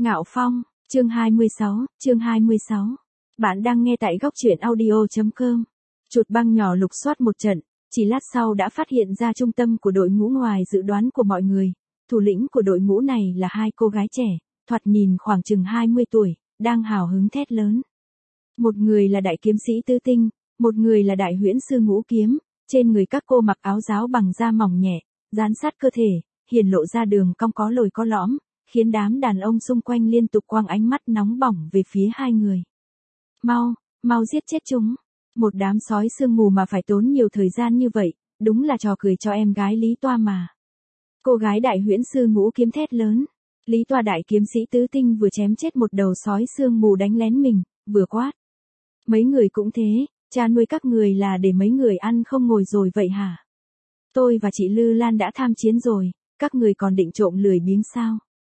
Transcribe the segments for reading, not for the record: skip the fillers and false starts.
Ngạo Phong, chương 26. Bạn đang nghe tại góc truyện audio.com. Chuột băng nhỏ lục soát một trận, chỉ lát sau đã phát hiện ra trung tâm của đội ngũ ngoài dự đoán của mọi người. Thủ lĩnh của đội ngũ này là hai cô gái trẻ, thoạt nhìn khoảng chừng 20 tuổi, đang hào hứng thét lớn. Một người là đại kiếm sĩ Tư Tinh, một người là đại huyễn sư Ngũ Kiếm, trên người các cô mặc áo giáo bằng da mỏng nhẹ, dán sát cơ thể, hiển lộ ra đường cong có lồi có lõm, khiến đám đàn ông xung quanh liên tục quăng ánh mắt nóng bỏng về phía hai người. Mau giết chết chúng. Một đám sói sương mù mà phải tốn nhiều thời gian như vậy, đúng là trò cười cho em gái Lý Toa mà. Cô gái đại huyễn sư Ngũ Kiếm thét lớn. Lý Toa đại kiếm sĩ Tứ Tinh vừa chém chết một đầu sói sương mù đánh lén mình, vừa quát. Mấy người cũng thế, cha nuôi các người là để mấy người ăn không ngồi rồi vậy hả? Tôi và chị Lư Lan đã tham chiến rồi, các người còn định trộm lười biếng sao?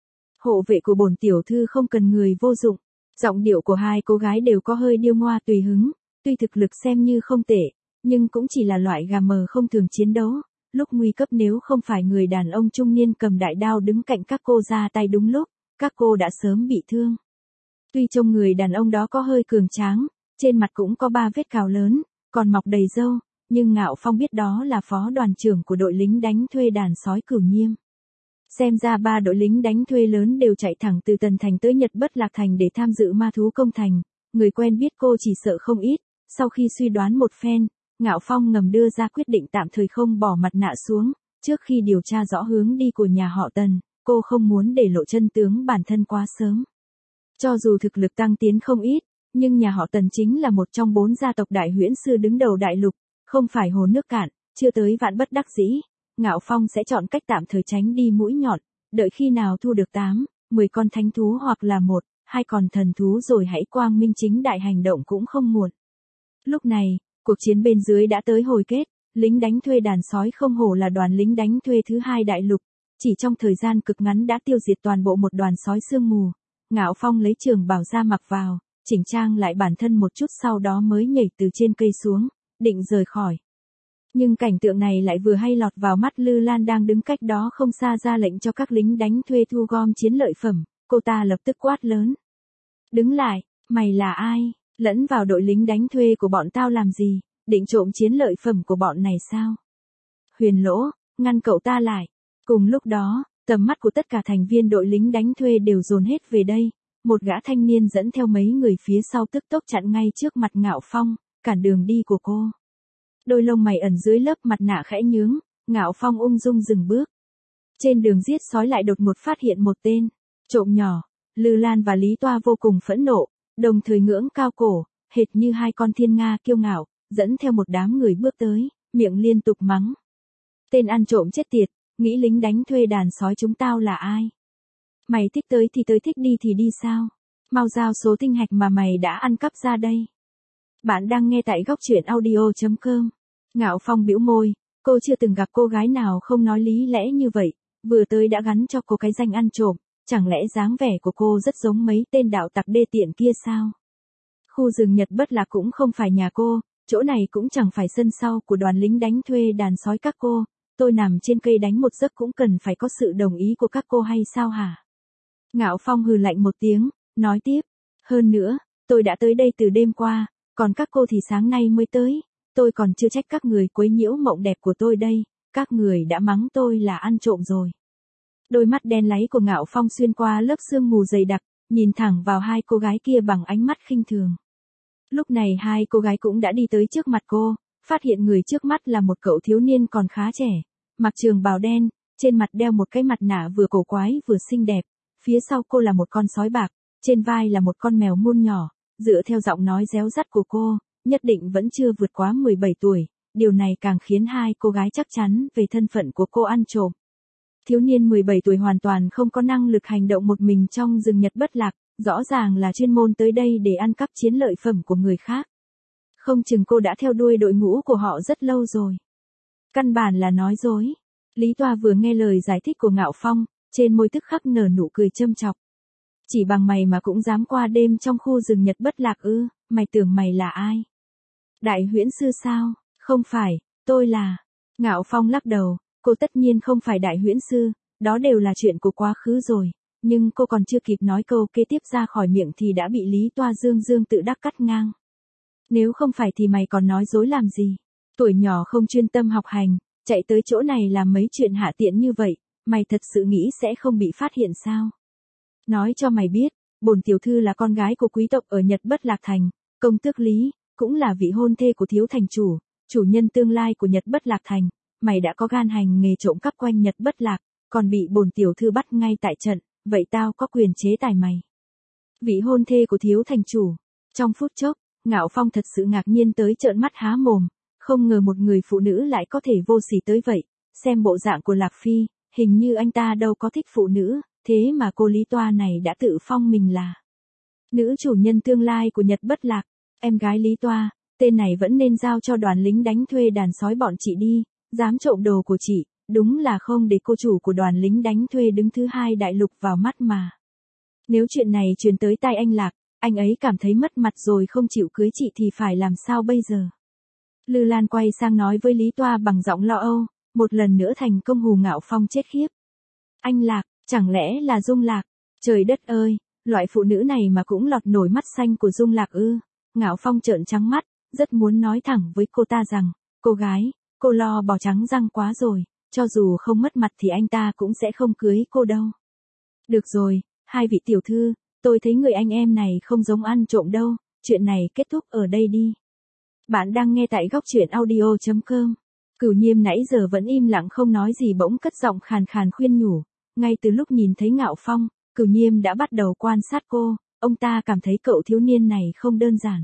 Hộ vệ của bổn tiểu thư không cần người vô dụng. Giọng điệu của hai cô gái đều có hơi điêu ngoa tùy hứng, tuy thực lực xem như không tệ, nhưng cũng chỉ là loại gà mờ không thường chiến đấu. Lúc nguy cấp nếu không phải người đàn ông trung niên cầm đại đao đứng cạnh các cô ra tay đúng lúc, các cô đã sớm bị thương. Tuy trông người đàn ông đó có hơi cường tráng, trên mặt cũng có 3 vết cào lớn, còn mọc đầy râu, nhưng Ngạo Phong biết đó là phó đoàn trưởng của đội lính đánh thuê đàn sói Cửu Nhiêm. Xem ra 3 đội lính đánh thuê lớn đều chạy thẳng từ Tần Thành tới Nhật Bất Lạc Thành để tham dự ma thú công thành, người quen biết cô chỉ sợ không ít. Sau khi suy đoán một phen, Ngạo Phong ngầm đưa ra quyết định tạm thời không bỏ mặt nạ xuống, trước khi điều tra rõ hướng đi của nhà họ Tần, cô không muốn để lộ chân tướng bản thân quá sớm. Cho dù thực lực tăng tiến không ít, nhưng nhà họ Tần chính là một trong 4 gia tộc đại huyễn sư đứng đầu đại lục, không phải hồ nước cạn, chưa tới vạn bất đắc dĩ. Ngạo Phong sẽ chọn cách tạm thời tránh đi mũi nhọn, đợi khi nào thu được 8, 10 con thánh thú hoặc là 1, 2 con thần thú rồi hãy quang minh chính đại hành động cũng không muộn. Lúc này, cuộc chiến bên dưới đã tới hồi kết, lính đánh thuê đàn sói không hổ là đoàn lính đánh thuê thứ 2 đại lục, chỉ trong thời gian cực ngắn đã tiêu diệt toàn bộ một đoàn sói sương mù. Ngạo Phong lấy trường bào ra mặc vào, chỉnh trang lại bản thân một chút sau đó mới nhảy từ trên cây xuống, định rời khỏi. Nhưng cảnh tượng này lại vừa hay lọt vào mắt Lư Lan đang đứng cách đó không xa ra lệnh cho các lính đánh thuê thu gom chiến lợi phẩm, cô ta lập tức quát lớn. Đứng lại, mày là ai, lẫn vào đội lính đánh thuê của bọn tao làm gì, định trộm chiến lợi phẩm của bọn này sao? Huyền Lỗ, ngăn cậu ta lại. Cùng lúc đó, tầm mắt của tất cả thành viên đội lính đánh thuê đều dồn hết về đây, một gã thanh niên dẫn theo mấy người phía sau tức tốc chặn ngay trước mặt Ngạo Phong, cản đường đi của cô. Đôi lông mày ẩn dưới lớp mặt nạ khẽ nhướng, Ngạo Phong ung dung dừng bước. Trên đường giết sói lại đột ngột phát hiện một tên trộm nhỏ. Lư Lan và Lý Toa vô cùng phẫn nộ, đồng thời ngưỡng cao cổ, hệt như hai con thiên nga kiêu ngạo, dẫn theo một đám người bước tới, miệng liên tục mắng. Tên ăn trộm chết tiệt, nghĩ lính đánh thuê đàn sói chúng tao là ai? Mày thích tới thì tới, thích đi thì đi sao? Mau giao số tinh hạch mà mày đã ăn cắp ra đây. Bạn đang nghe tại góc truyện audio.com. Ngạo Phong bĩu môi, cô chưa từng gặp cô gái nào không nói lý lẽ như vậy, vừa tới đã gắn cho cô cái danh ăn trộm, chẳng lẽ dáng vẻ của cô rất giống mấy tên đạo tặc đê tiện kia sao? Khu rừng Nhật Bất Lạc cũng không phải nhà cô, chỗ này cũng chẳng phải sân sau của đoàn lính đánh thuê đàn sói các cô, tôi nằm trên cây đánh một giấc cũng cần phải có sự đồng ý của các cô hay sao hả? Ngạo Phong hừ lạnh một tiếng, nói tiếp, hơn nữa, tôi đã tới đây từ đêm qua, còn các cô thì sáng nay mới tới, tôi còn chưa trách các người quấy nhiễu mộng đẹp của tôi đây, các người đã mắng tôi là ăn trộm rồi. Đôi mắt đen láy của Ngạo Phong xuyên qua lớp sương mù dày đặc, nhìn thẳng vào hai cô gái kia bằng ánh mắt khinh thường. Lúc này hai cô gái cũng đã đi tới trước mặt cô, phát hiện người trước mắt là một cậu thiếu niên còn khá trẻ, mặc trường bào đen, trên mặt đeo một cái mặt nạ vừa cổ quái vừa xinh đẹp, phía sau cô là một con sói bạc, trên vai là một con mèo mun nhỏ, dựa theo giọng nói réo rắt của cô, nhất định vẫn chưa vượt quá 17 tuổi, điều này càng khiến hai cô gái chắc chắn về thân phận của cô ăn trộm. Thiếu niên 17 tuổi hoàn toàn không có năng lực hành động một mình trong rừng Nhật Bất Lạc, rõ ràng là chuyên môn tới đây để ăn cắp chiến lợi phẩm của người khác. Không chừng cô đã theo đuôi đội ngũ của họ rất lâu rồi. Căn bản là nói dối. Lý Toa vừa nghe lời giải thích của Ngạo Phong, trên môi tức khắc nở nụ cười châm chọc. Chỉ bằng mày mà cũng dám qua đêm trong khu rừng Nhật Bất Lạc ư, mày tưởng mày là ai? Đại huyễn sư sao? Không phải, tôi là... Ngạo Phong lắc đầu, cô tất nhiên không phải đại huyễn sư, đó đều là chuyện của quá khứ rồi, Nhưng cô còn chưa kịp nói câu kế tiếp ra khỏi miệng thì đã bị Lý Toa dương dương tự đắc cắt ngang. Nếu không phải thì mày còn nói dối làm gì? Tuổi nhỏ không chuyên tâm học hành, chạy tới chỗ này làm mấy chuyện hạ tiện như vậy, mày thật sự nghĩ sẽ không bị phát hiện sao? Nói cho mày biết, bổn tiểu thư là con gái của quý tộc ở Nhật Bất Lạc Thành, công tước Lý, cũng là vị hôn thê của thiếu thành chủ, chủ nhân tương lai của Nhật Bất Lạc Thành. Mày đã có gan hành nghề trộm cắp quanh Nhật Bất Lạc, còn bị bổn tiểu thư bắt ngay tại trận, vậy tao có quyền chế tài mày. Vị hôn thê của thiếu thành chủ. Trong phút chốc, Ngạo Phong thật sự ngạc nhiên tới trợn mắt há mồm, không ngờ một người phụ nữ lại có thể vô sỉ tới vậy, xem bộ dạng của Lạc Phi, hình như anh ta đâu có thích phụ nữ, thế mà cô Lý Toa này đã tự phong mình là nữ chủ nhân tương lai của Nhật Bất Lạc. Em gái Lý Toa, tên này vẫn nên giao cho đoàn lính đánh thuê đàn sói bọn chị đi, dám trộm đồ của chị, đúng là không để cô chủ của đoàn lính đánh thuê đứng thứ hai đại lục vào mắt mà. Nếu chuyện này truyền tới tai anh Lạc, anh ấy cảm thấy mất mặt rồi không chịu cưới chị thì phải làm sao bây giờ? Lư Lan quay sang nói với Lý Toa bằng giọng lo âu, một lần nữa thành công hù Ngạo Phong chết khiếp. Anh Lạc, chẳng lẽ là Dung Lạc? Trời đất ơi, loại phụ nữ này mà cũng lọt nổi mắt xanh của Dung Lạc ư? Ngạo Phong trợn trắng mắt, rất muốn nói thẳng với cô ta rằng, cô gái, cô lo bò trắng răng quá rồi, cho dù không mất mặt thì anh ta cũng sẽ không cưới cô đâu. Được rồi, hai vị tiểu thư, tôi thấy người anh em này không giống ăn trộm đâu, chuyện này kết thúc ở đây đi. Bạn đang nghe tại góc truyện audio.com. Cửu Nhiêm nãy giờ vẫn im lặng không nói gì bỗng cất giọng khàn khàn khuyên nhủ, ngay từ lúc nhìn thấy Ngạo Phong, Cửu Nhiêm đã bắt đầu quan sát cô, ông ta cảm thấy cậu thiếu niên này không đơn giản.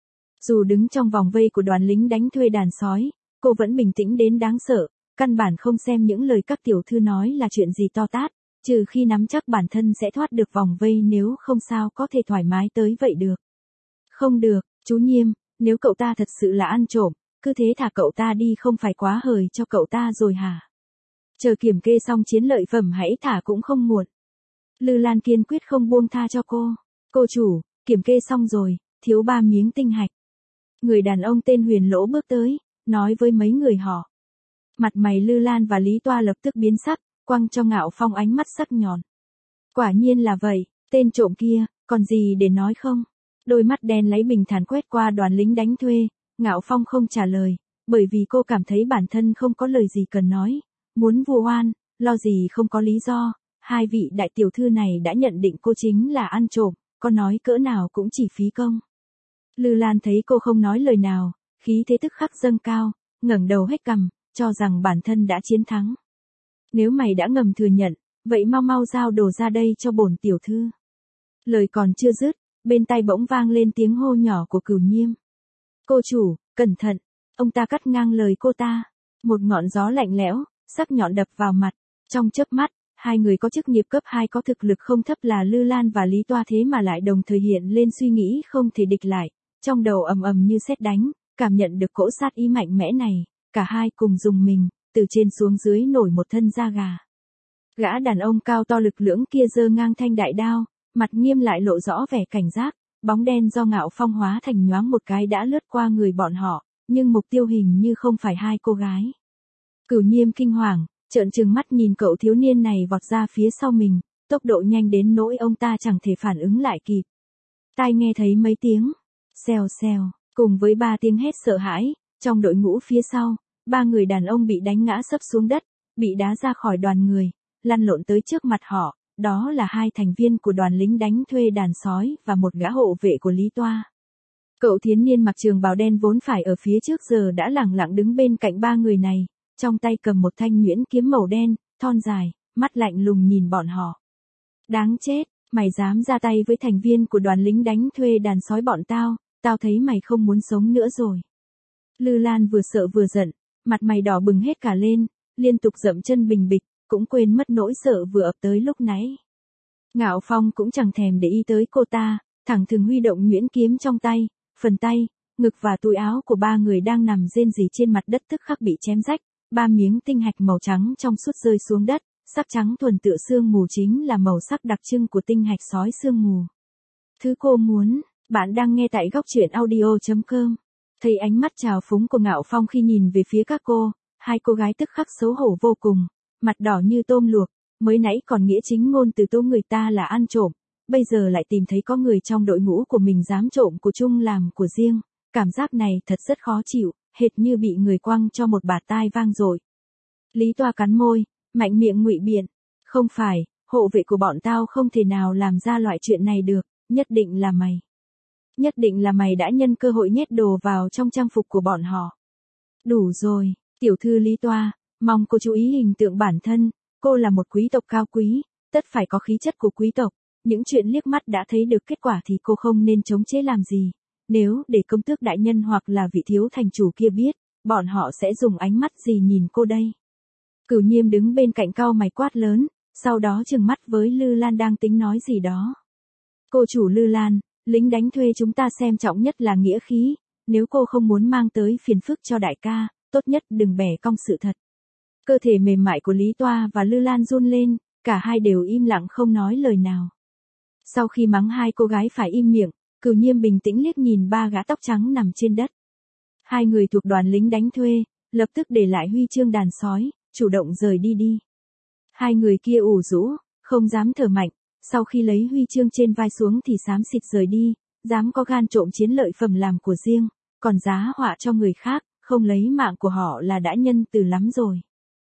Dù đứng trong vòng vây của đoàn lính đánh thuê đàn sói, cô vẫn bình tĩnh đến đáng sợ, căn bản không xem những lời các tiểu thư nói là chuyện gì to tát, trừ khi nắm chắc bản thân sẽ thoát được vòng vây, nếu không sao có thể thoải mái tới vậy được. Không được, chú Nhiêm, nếu cậu ta thật sự là ăn trộm, cứ thế thả cậu ta đi không phải quá hời cho cậu ta rồi hả? Chờ kiểm kê xong chiến lợi phẩm hãy thả cũng không muộn. Lư Lan kiên quyết không buông tha cho cô. Cô chủ, kiểm kê xong rồi, thiếu 3 miếng tinh hạch. Người đàn ông tên Huyền Lỗ bước tới, nói với mấy người họ. Mặt mày Lư Lan và Lý Toa lập tức biến sắc, quăng cho Ngạo Phong ánh mắt sắc nhọn. Quả nhiên là vậy, tên trộm kia, còn gì để nói không? Đôi mắt đen lấy bình thản quét qua đoàn lính đánh thuê, Ngạo Phong không trả lời, bởi vì cô cảm thấy bản thân không có lời gì cần nói, muốn vu oan, lo gì không có lý do, hai vị đại tiểu thư này đã nhận định cô chính là ăn trộm, có nói cỡ nào cũng chỉ phí công. Lư Lan thấy cô không nói lời nào, khí thế tức khắc dâng cao, ngẩng đầu hếch cằm, cho rằng bản thân đã chiến thắng. Nếu mày đã ngầm thừa nhận, vậy mau mau giao đồ ra đây cho bổn tiểu thư. Lời còn chưa dứt, bên tai bỗng vang lên tiếng hô nhỏ của Cửu Nhiêm. Cô chủ, cẩn thận, ông ta cắt ngang lời cô ta. Một ngọn gió lạnh lẽo, sắc nhọn đập vào mặt. Trong chớp mắt, hai người có chức nghiệp cấp 2 có thực lực không thấp là Lư Lan và Lý Toa thế mà lại đồng thời hiện lên suy nghĩ không thể địch lại. Trong đầu ầm ầm như sét đánh, cảm nhận được cỗ sát ý mạnh mẽ này, cả hai cùng dùng mình, từ trên xuống dưới nổi một thân da gà. Gã đàn ông cao to lực lưỡng kia giơ ngang thanh đại đao, mặt nghiêm lại lộ rõ vẻ cảnh giác, bóng đen do Ngạo Phong hóa thành nhoáng một cái đã lướt qua người bọn họ, nhưng mục tiêu hình như không phải hai cô gái. Cửu Nhiêm kinh hoàng, trợn trừng mắt nhìn cậu thiếu niên này vọt ra phía sau mình, tốc độ nhanh đến nỗi ông ta chẳng thể phản ứng lại kịp. Tai nghe thấy mấy tiếng xèo xèo, cùng với 3 tiếng hét sợ hãi, trong đội ngũ phía sau, 3 người đàn ông bị đánh ngã sấp xuống đất, bị đá ra khỏi đoàn người, lăn lộn tới trước mặt họ, đó là 2 thành viên của đoàn lính đánh thuê đàn sói và một gã hộ vệ của Lý Toa. Cậu thiếu niên mặc trường bào đen vốn phải ở phía trước giờ đã lẳng lặng đứng bên cạnh 3 người này, trong tay cầm một thanh nhuyễn kiếm màu đen, thon dài, mắt lạnh lùng nhìn bọn họ. Đáng chết, mày dám ra tay với thành viên của đoàn lính đánh thuê đàn sói bọn tao, tao thấy mày không muốn sống nữa rồi. Lư Lan vừa sợ vừa giận, mặt mày đỏ bừng hết cả lên, liên tục dậm chân bình bịch, cũng quên mất nỗi sợ vừa ập tới lúc nãy. Ngạo Phong cũng chẳng thèm để ý tới cô ta, thẳng thừng huy động nhuyễn kiếm trong tay, phần tay, ngực và túi áo của 3 người đang nằm rên rỉ trên mặt đất tức khắc bị chém rách, 3 miếng tinh hạch màu trắng trong suốt rơi xuống đất, sắc trắng thuần tựa sương mù chính là màu sắc đặc trưng của tinh hạch sói sương mù. Thứ cô muốn, bạn đang nghe tại góc truyện audio.com. Thấy ánh mắt trào phúng của Ngạo Phong khi nhìn về phía các cô, hai cô gái tức khắc xấu hổ vô cùng, mặt đỏ như tôm luộc, mới nãy còn nghĩa chính ngôn từ tố người ta là ăn trộm, bây giờ lại tìm thấy có người trong đội ngũ của mình dám trộm của chung làm của riêng, cảm giác này thật rất khó chịu, hệt như bị người quăng cho một bạt tai vang dội. Lý Toa cắn môi, mạnh miệng ngụy biện, không phải, hộ vệ của bọn tao không thể nào làm ra loại chuyện này được, nhất định là mày. Nhất định là mày đã nhân cơ hội nhét đồ vào trong trang phục của bọn họ. Đủ rồi, tiểu thư Lý Toa, mong cô chú ý hình tượng bản thân, cô là một quý tộc cao quý, tất phải có khí chất của quý tộc, những chuyện liếc mắt đã thấy được kết quả thì cô không nên chống chế làm gì, nếu để công tước đại nhân hoặc là vị thiếu thành chủ kia biết, bọn họ sẽ dùng ánh mắt gì nhìn cô đây. Cửu Nhiêm đứng bên cạnh cau mày quát lớn, sau đó trừng mắt với Lư Lan đang tính nói gì đó. Cô chủ Lư Lan, lính đánh thuê chúng ta xem trọng nhất là nghĩa khí, nếu cô không muốn mang tới phiền phức cho đại ca, tốt nhất đừng bẻ cong sự thật. Cơ thể mềm mại của Lý Toa và Lư Lan run lên, cả hai đều im lặng không nói lời nào. Sau khi mắng hai cô gái phải im miệng, Cửu Nhiêm bình tĩnh liếc nhìn ba gã tóc trắng nằm trên đất. Hai người thuộc đoàn lính đánh thuê, lập tức để lại huy chương đàn sói, chủ động rời đi. Hai người kia ủ rũ, không dám thở mạnh, sau khi lấy huy chương trên vai xuống thì xám xịt rời đi, dám có gan trộm chiến lợi phẩm làm của riêng, còn giá họa cho người khác, không lấy mạng của họ là đã nhân từ lắm rồi.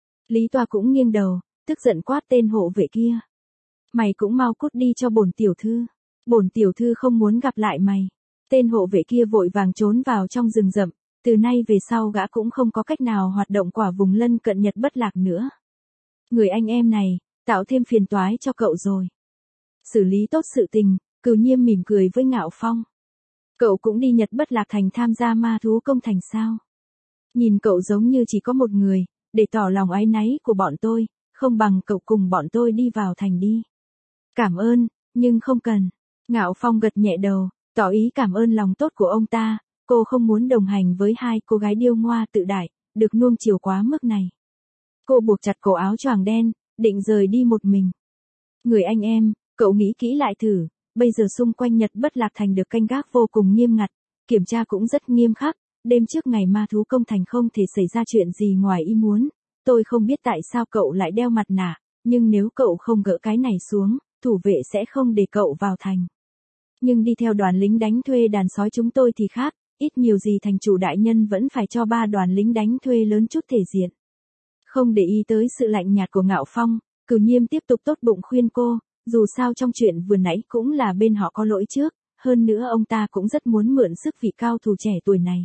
Lý Toa cũng nghiêng đầu, tức giận quát tên hộ vệ kia. Mày cũng mau cút đi cho bổn tiểu thư. Bổn tiểu thư không muốn gặp lại mày. Tên hộ vệ kia vội vàng trốn vào trong rừng rậm, từ nay về sau gã cũng không có cách nào hoạt động qua vùng lân cận Nhật Bất Lạc nữa. Người anh em này, tạo thêm phiền toái cho cậu rồi. Xử lý tốt sự tình, Cửu Nhiêm mỉm cười với Ngạo Phong. Cậu cũng đi Nhật Bất Lạc Thành tham gia ma thú công thành sao? Nhìn cậu giống như chỉ có một người, để tỏ lòng áy náy của bọn tôi, không bằng cậu cùng bọn tôi đi vào thành đi. Cảm ơn, nhưng không cần. Ngạo Phong gật nhẹ đầu, tỏ ý cảm ơn lòng tốt của ông ta, cô không muốn đồng hành với hai cô gái điêu ngoa tự đại, được nuông chiều quá mức này. Cô buộc chặt cổ áo choàng đen, định rời đi một mình. Người anh em, cậu nghĩ kỹ lại thử, bây giờ xung quanh Nhật Bất Lạc Thành được canh gác vô cùng nghiêm ngặt, kiểm tra cũng rất nghiêm khắc, đêm trước ngày ma thú công thành không thể xảy ra chuyện gì ngoài ý muốn. Tôi không biết tại sao cậu lại đeo mặt nạ, nhưng nếu cậu không gỡ cái này xuống, thủ vệ sẽ không để cậu vào thành. Nhưng đi theo đoàn lính đánh thuê đàn sói chúng tôi thì khác, ít nhiều gì thành chủ đại nhân vẫn phải cho ba đoàn lính đánh thuê lớn chút thể diện. Không để ý tới sự lạnh nhạt của Ngạo Phong, Cửu Nhiêm tiếp tục tốt bụng khuyên cô, dù sao trong chuyện vừa nãy cũng là bên họ có lỗi trước, hơn nữa ông ta cũng rất muốn mượn sức vị cao thủ trẻ tuổi này.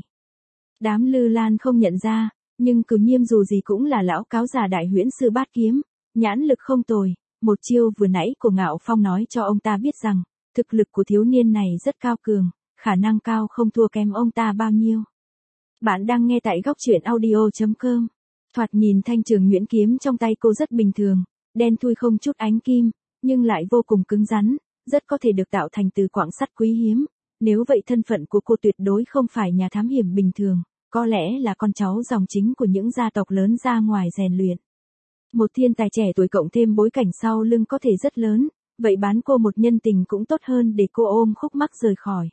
Đám Lư Lan không nhận ra, nhưng Cửu Nhiêm dù gì cũng là lão cáo già đại huyễn sư bát kiếm, nhãn lực không tồi, một chiêu vừa nãy của Ngạo Phong nói cho ông ta biết rằng, thực lực của thiếu niên này rất cao cường, khả năng cao không thua kém ông ta bao nhiêu. Bạn đang nghe tại góc truyện audio.com. Thoạt nhìn thanh trường nhuyễn kiếm trong tay cô rất bình thường, đen thui không chút ánh kim, nhưng lại vô cùng cứng rắn, rất có thể được tạo thành từ quặng sắt quý hiếm. Nếu vậy thân phận của cô tuyệt đối không phải nhà thám hiểm bình thường, có lẽ là con cháu dòng chính của những gia tộc lớn ra ngoài rèn luyện. Một thiên tài trẻ tuổi cộng thêm bối cảnh sau lưng có thể rất lớn, vậy bán cô một nhân tình cũng tốt hơn để cô ôm khúc mắc rời khỏi.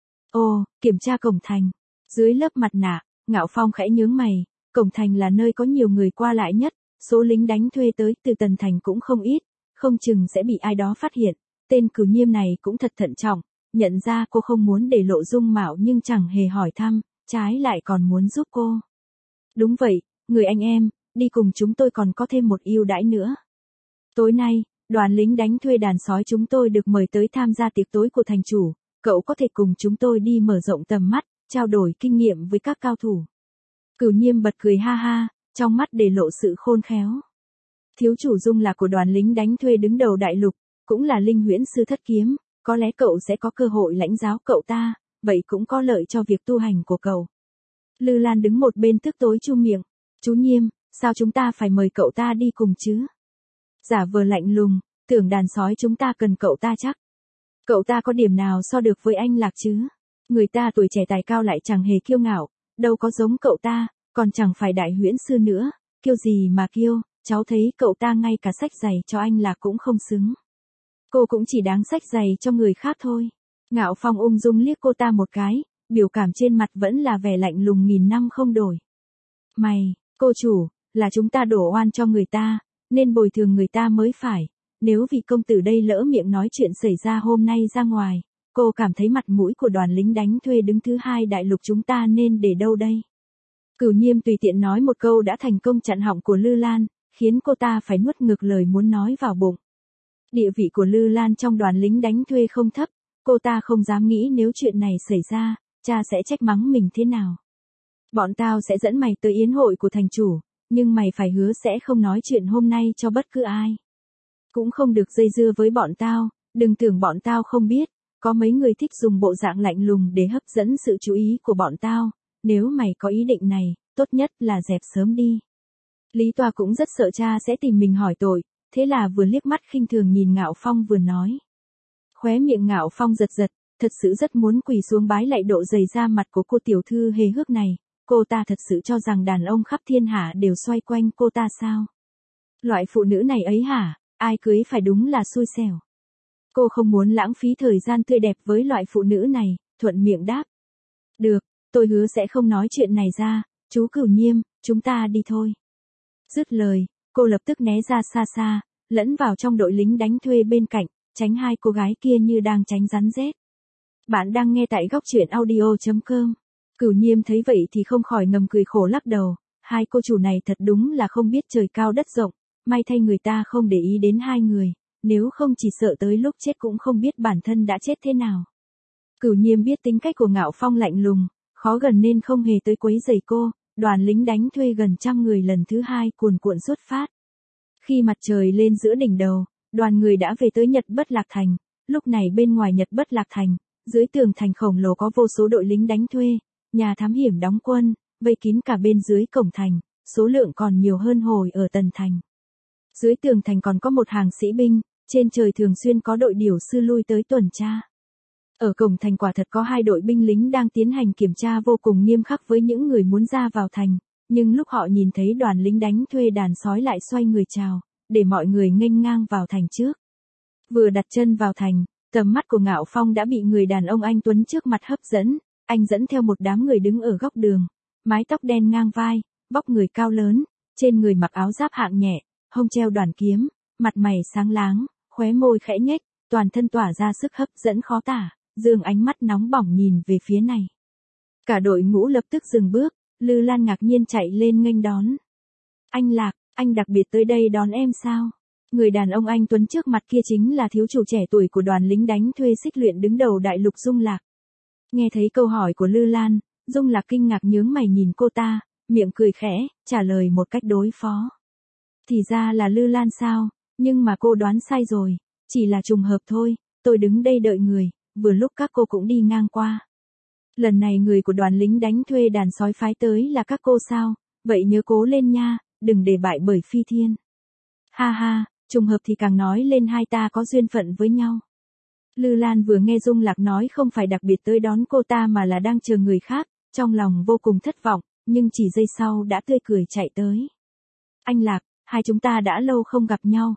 Ồ, kiểm tra cổng thành. Dưới lớp mặt nạ, Ngạo Phong khẽ nhướng mày, cổng thành là nơi có nhiều người qua lại nhất, số lính đánh thuê tới từ Tần Thành cũng không ít, không chừng sẽ bị ai đó phát hiện. Tên Cửu Nhiêm này cũng thật thận trọng, nhận ra cô không muốn để lộ dung mạo nhưng chẳng hề hỏi thăm, trái lại còn muốn giúp cô. Đúng vậy, người anh em, đi cùng chúng tôi còn có thêm một ưu đãi nữa. Tối nay, đoàn lính đánh thuê đàn sói chúng tôi được mời tới tham gia tiệc tối của thành chủ, cậu có thể cùng chúng tôi đi mở rộng tầm mắt, trao đổi kinh nghiệm với các cao thủ. Cửu Nhiêm bật cười ha ha, trong mắt để lộ sự khôn khéo. Thiếu chủ Dung là của đoàn lính đánh thuê đứng đầu đại lục, cũng là linh huyễn sư thất kiếm, có lẽ cậu sẽ có cơ hội lãnh giáo cậu ta, vậy cũng có lợi cho việc tu hành của cậu. Lư Lan đứng một bên tức tối chu miệng, chú Nhiêm, sao chúng ta phải mời cậu ta đi cùng chứ? Giả vờ lạnh lùng, tưởng đàn sói chúng ta cần cậu ta chắc. Cậu ta có điểm nào so được với anh Lạc chứ? Người ta tuổi trẻ tài cao lại chẳng hề kiêu ngạo, đâu có giống cậu ta, còn chẳng phải đại huyễn sư nữa, kiêu gì mà kiêu, cháu thấy cậu ta ngay cả xách giày cho anh Lạc cũng không xứng. Cô cũng chỉ đáng xách giày cho người khác thôi. Ngạo Phong ung dung liếc cô ta một cái, biểu cảm trên mặt vẫn là vẻ lạnh lùng nghìn năm không đổi. Mày, cô chủ, là chúng ta đổ oan cho người ta, nên bồi thường người ta mới phải. Nếu vị công tử đây lỡ miệng nói chuyện xảy ra hôm nay ra ngoài, cô cảm thấy mặt mũi của đoàn lính đánh thuê đứng thứ hai đại lục chúng ta nên để đâu đây? Cửu Nhiêm tùy tiện nói một câu đã thành công chặn họng của Lư Lan, khiến cô ta phải nuốt ngược lời muốn nói vào bụng. Địa vị của Lư Lan trong đoàn lính đánh thuê không thấp, cô ta không dám nghĩ nếu chuyện này xảy ra, cha sẽ trách mắng mình thế nào. Bọn tao sẽ dẫn mày tới yến hội của thành chủ, nhưng mày phải hứa sẽ không nói chuyện hôm nay cho bất cứ ai. Cũng không được dây dưa với bọn tao, đừng tưởng bọn tao không biết, có mấy người thích dùng bộ dạng lạnh lùng để hấp dẫn sự chú ý của bọn tao, nếu mày có ý định này, tốt nhất là dẹp sớm đi. Lý Tòa cũng rất sợ cha sẽ tìm mình hỏi tội, thế là vừa liếc mắt khinh thường nhìn Ngạo Phong vừa nói. Khóe miệng Ngạo Phong giật giật, thật sự rất muốn quỳ xuống bái lạy độ dày da mặt của cô tiểu thư hề hước này, cô ta thật sự cho rằng đàn ông khắp thiên hạ đều xoay quanh cô ta sao? Loại phụ nữ này ấy hả, ai cưới phải đúng là xui xẻo. Cô không muốn lãng phí thời gian tươi đẹp với loại phụ nữ này, thuận miệng đáp. Được, tôi hứa sẽ không nói chuyện này ra, chú Cửu Nhiêm, chúng ta đi thôi. Dứt lời, cô lập tức né ra xa xa, lẫn vào trong đội lính đánh thuê bên cạnh, tránh hai cô gái kia như đang tránh rắn rết. Bạn đang nghe tại góc truyện audio.com. Cửu Nhiêm thấy vậy thì không khỏi ngầm cười khổ lắc đầu, hai cô chủ này thật đúng là không biết trời cao đất rộng, may thay người ta không để ý đến hai người, nếu không chỉ sợ tới lúc chết cũng không biết bản thân đã chết thế nào. Cửu Nhiêm biết tính cách của Ngạo Phong lạnh lùng, khó gần nên không hề tới quấy rầy cô, đoàn lính đánh thuê gần 100 người lần thứ hai cuồn cuộn xuất phát. Khi mặt trời lên giữa đỉnh đầu, đoàn người đã về tới Nhật Bất Lạc Thành, lúc này bên ngoài Nhật Bất Lạc Thành, dưới tường thành khổng lồ có vô số đội lính đánh thuê, nhà thám hiểm đóng quân, vây kín cả bên dưới cổng thành, số lượng còn nhiều hơn hồi ở tần thành. Dưới tường thành còn có một hàng sĩ binh, trên trời thường xuyên có đội điểu sư lui tới tuần tra. Ở cổng thành quả thật có hai đội binh lính đang tiến hành kiểm tra vô cùng nghiêm khắc với những người muốn ra vào thành, nhưng lúc họ nhìn thấy đoàn lính đánh thuê đàn sói lại xoay người chào, để mọi người nghênh ngang vào thành trước. Vừa đặt chân vào thành, tầm mắt của Ngạo Phong đã bị người đàn ông anh tuấn trước mặt hấp dẫn, anh dẫn theo một đám người đứng ở góc đường, mái tóc đen ngang vai, vóc người cao lớn, trên người mặc áo giáp hạng nhẹ, hông treo đoàn kiếm, mặt mày sáng láng, khóe môi khẽ nhếch, toàn thân tỏa ra sức hấp dẫn khó tả, dương ánh mắt nóng bỏng nhìn về phía này. Cả đội ngũ lập tức dừng bước, Lư Lan ngạc nhiên chạy lên nghênh đón. Anh Lạc, anh đặc biệt tới đây đón em sao? Người đàn ông anh tuấn trước mặt kia chính là thiếu chủ trẻ tuổi của đoàn lính đánh thuê xích luyện đứng đầu đại lục Dung Lạc. Nghe thấy câu hỏi của Lư Lan, Dung Lạc kinh ngạc nhướng mày nhìn cô ta, miệng cười khẽ, trả lời một cách đối phó. Thì ra là Lư Lan sao, nhưng mà cô đoán sai rồi, chỉ là trùng hợp thôi, tôi đứng đây đợi người, vừa lúc các cô cũng đi ngang qua. Lần này người của đoàn lính đánh thuê đàn sói phái tới là các cô sao, vậy nhớ cố lên nha, đừng để bại bởi phi thiên. Ha ha, trùng hợp thì càng nói lên hai ta có duyên phận với nhau. Lư Lan vừa nghe Dung Lạc nói không phải đặc biệt tới đón cô ta mà là đang chờ người khác, trong lòng vô cùng thất vọng, nhưng chỉ giây sau đã tươi cười chạy tới. Anh Lạc, hai chúng ta đã lâu không gặp nhau,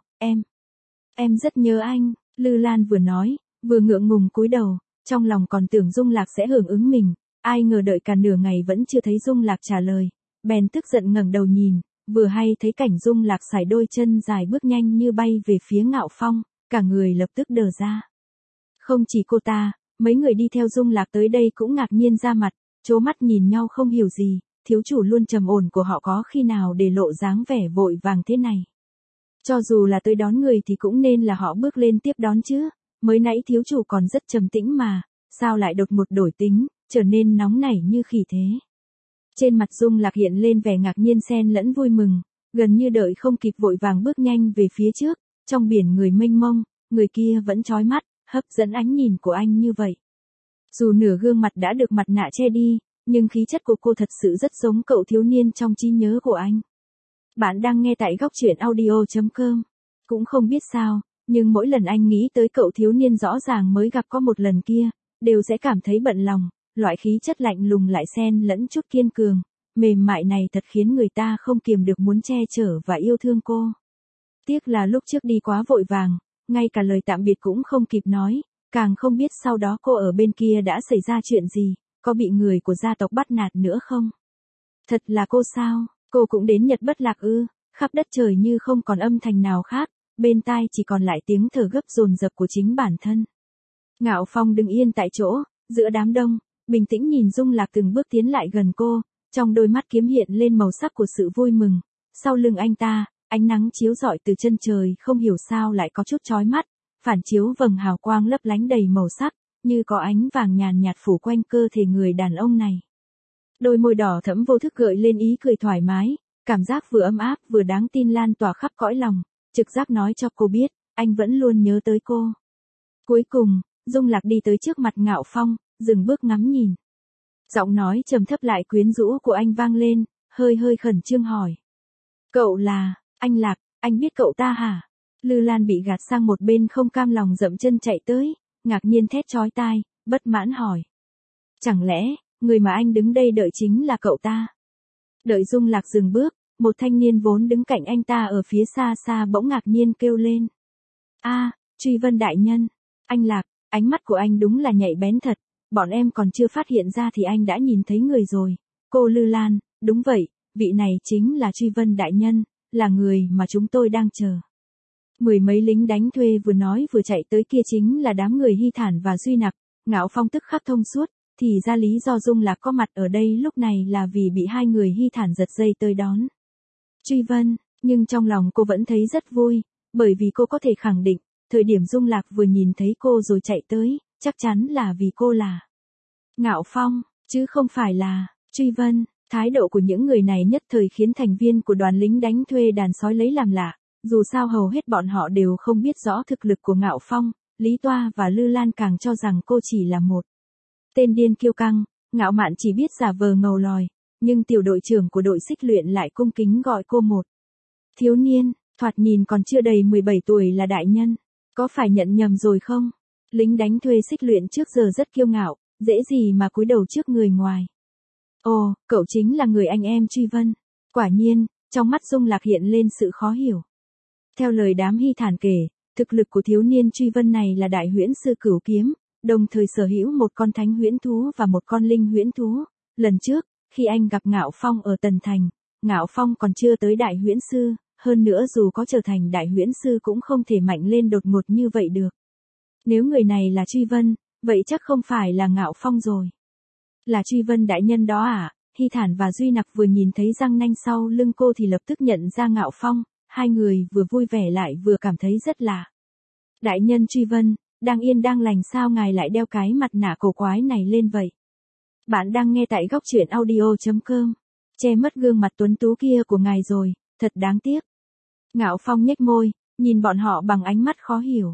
em rất nhớ anh, Lư Lan vừa nói, vừa ngượng ngùng cúi đầu, trong lòng còn tưởng Dung Lạc sẽ hưởng ứng mình, ai ngờ đợi cả nửa ngày vẫn chưa thấy Dung Lạc trả lời, bèn tức giận ngẩng đầu nhìn, vừa hay thấy cảnh Dung Lạc sải đôi chân dài bước nhanh như bay về phía Ngạo Phong, cả người lập tức đờ ra. Không chỉ cô ta, mấy người đi theo Dung Lạc tới đây cũng ngạc nhiên ra mặt, trố mắt nhìn nhau không hiểu gì, thiếu chủ luôn trầm ổn của họ có khi nào để lộ dáng vẻ vội vàng thế này. Cho dù là tới đón người thì cũng nên là họ bước lên tiếp đón chứ, mới nãy thiếu chủ còn rất trầm tĩnh mà, sao lại đột ngột đổi tính, trở nên nóng nảy như khỉ thế. Trên mặt Dung Lạc hiện lên vẻ ngạc nhiên xen lẫn vui mừng, gần như đợi không kịp vội vàng bước nhanh về phía trước, trong biển người mênh mông, người kia vẫn chói mắt, hấp dẫn ánh nhìn của anh như vậy. Dù nửa gương mặt đã được mặt nạ che đi, nhưng khí chất của cô thật sự rất giống cậu thiếu niên trong trí nhớ của anh. Bạn đang nghe tại góc truyện audio.com. Cũng không biết sao, nhưng mỗi lần anh nghĩ tới cậu thiếu niên rõ ràng mới gặp có một lần kia, đều sẽ cảm thấy bận lòng, loại khí chất lạnh lùng lại xen lẫn chút kiên cường, mềm mại này thật khiến người ta không kiềm được muốn che chở và yêu thương cô. Tiếc là lúc trước đi quá vội vàng, ngay cả lời tạm biệt cũng không kịp nói, càng không biết sau đó cô ở bên kia đã xảy ra chuyện gì, có bị người của gia tộc bắt nạt nữa không? Thật là cô sao, cô cũng đến Nhật Bất Lạc ư? khắp đất trời như không còn âm thanh nào khác, bên tai chỉ còn lại tiếng thở gấp dồn dập của chính bản thân. Ngạo Phong đứng yên tại chỗ, giữa đám đông, bình tĩnh nhìn Dung Lạc từng bước tiến lại gần cô, trong đôi mắt kiếm hiện lên màu sắc của sự vui mừng. Sau lưng anh ta, ánh nắng chiếu rọi từ chân trời không hiểu sao lại có chút chói mắt, phản chiếu vầng hào quang lấp lánh đầy màu sắc, như có ánh vàng nhàn nhạt phủ quanh cơ thể người đàn ông này. Đôi môi đỏ thẫm vô thức gợi lên ý cười thoải mái, cảm giác vừa ấm áp vừa đáng tin lan tỏa khắp cõi lòng, trực giác nói cho cô biết, anh vẫn luôn nhớ tới cô. Cuối cùng, Dung Lạc đi tới trước mặt Ngạo Phong, dừng bước ngắm nhìn. Giọng nói trầm thấp lại quyến rũ của anh vang lên, hơi hơi khẩn trương hỏi. Cậu là, anh Lạc, anh biết cậu ta hả? Lư Lan bị gạt sang một bên không cam lòng dậm chân chạy tới, ngạc nhiên thét chói tai, bất mãn hỏi. Chẳng lẽ, người mà anh đứng đây đợi chính là cậu ta? Đợi Dung Lạc dừng bước, một thanh niên vốn đứng cạnh anh ta ở phía xa xa bỗng ngạc nhiên kêu lên. Truy Vân đại nhân, anh Lạc, ánh mắt của anh đúng là nhạy bén thật, bọn em còn chưa phát hiện ra thì anh đã nhìn thấy người rồi. Cô Lư Lan, đúng vậy, vị này chính là Truy Vân đại nhân, là người mà chúng tôi đang chờ. Mười mấy lính đánh thuê vừa nói vừa chạy tới kia chính là đám người Hy Thản và Duy Nặc. Ngạo Phong tức khắc thông suốt, thì ra lý do Dung Lạc có mặt ở đây lúc này là vì bị hai người Hy Thản giật dây tới đón. Truy Vân, nhưng trong lòng cô vẫn thấy rất vui, bởi vì cô có thể khẳng định, thời điểm Dung Lạc vừa nhìn thấy cô rồi chạy tới, chắc chắn là vì cô là Ngạo Phong, chứ không phải là Truy Vân. Thái độ của những người này nhất thời khiến thành viên của đoàn lính đánh thuê đàn sói lấy làm lạ, dù sao hầu hết bọn họ đều không biết rõ thực lực của Ngạo Phong, Lý Toa và Lư Lan càng cho rằng cô chỉ là một tên điên kiêu căng, ngạo mạn chỉ biết giả vờ ngầu lòi, nhưng tiểu đội trưởng của đội xích luyện lại cung kính gọi cô một thiếu niên, thoạt nhìn còn chưa đầy 17 tuổi là đại nhân, có phải nhận nhầm rồi không? Lính đánh thuê xích luyện trước giờ rất kiêu ngạo, dễ gì mà cúi đầu trước người ngoài. Ồ, cậu chính là người anh em Truy Vân. Quả nhiên, trong mắt Dung Lạc hiện lên sự khó hiểu. Theo lời đám Hy Thản kể, thực lực của thiếu niên Truy Vân này là đại huyễn sư cửu kiếm, đồng thời sở hữu một con thánh huyễn thú và một con linh huyễn thú. Lần trước, khi anh gặp Ngạo Phong ở Tần Thành, Ngạo Phong còn chưa tới đại huyễn sư, hơn nữa dù có trở thành đại huyễn sư cũng không thể mạnh lên đột ngột như vậy được. Nếu người này là Truy Vân, vậy chắc không phải là Ngạo Phong rồi. Là Truy Vân đại nhân đó à? Hy Thản và Duy Nặc vừa nhìn thấy răng nanh sau lưng cô thì lập tức nhận ra Ngạo Phong, hai người vừa vui vẻ lại vừa cảm thấy rất lạ. Đại nhân Truy Vân, đang yên đang lành sao ngài lại đeo cái mặt nạ cổ quái này lên vậy? Bạn đang nghe tại góc truyện audio.com. Che mất gương mặt tuấn tú kia của ngài rồi, thật đáng tiếc. Ngạo Phong nhếch môi, nhìn bọn họ bằng ánh mắt khó hiểu.